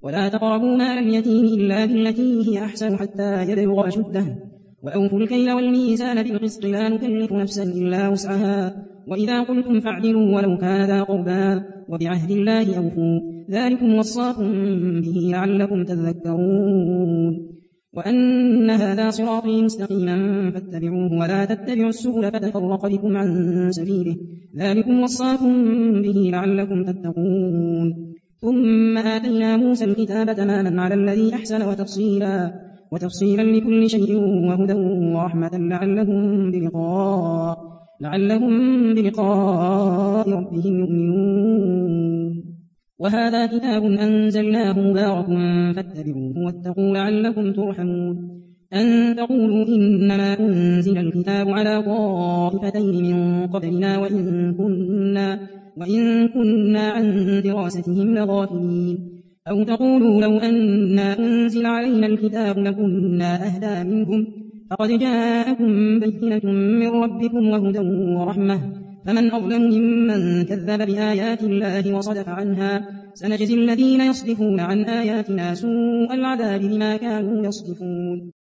ولا تقربوا مال اليتيم إلا بالتي هي أحسن حتى يبلغ أشده وأوفوا الكيل والميزان بالقسط لا نكلف نفسا إلا وسعها وإذا قلتم فاعدلوا ولو كان ذا قربى وبعهد الله أوفوا ذلكم وصاكم به لعلكم تذكرون وأن هذا صراطي مستقيما فاتبعوه ولا تتبعوا السبل فتفرق بكم عن سبيله ذلكم وصاكم به لعلكم تتقون ثم آتينا موسى الكتاب تماما على الذي أحسن وتفصيلا لكل شيء وهدى ورحمة لعلهم بلقاء ربهم يؤمنون وهذا كتاب أنزلناه مبارك فاتبعوه واتقوا لعلكم ترحمون أن تقولوا إنما أنزل الكتاب على طائفتين من قبلنا وإن كنا عن دراستهم لغافلين أو تقولوا لو أنا أنزل علينا الكتاب لكنا أهدى منهم فقد جاءكم بينة من ربكم وهدى ورحمة فمن أظلم ممن كذب بآيات الله وصدف عنها سنجزي الذين يصدفون عن آياتنا سوء العذاب بما كانوا يصدفون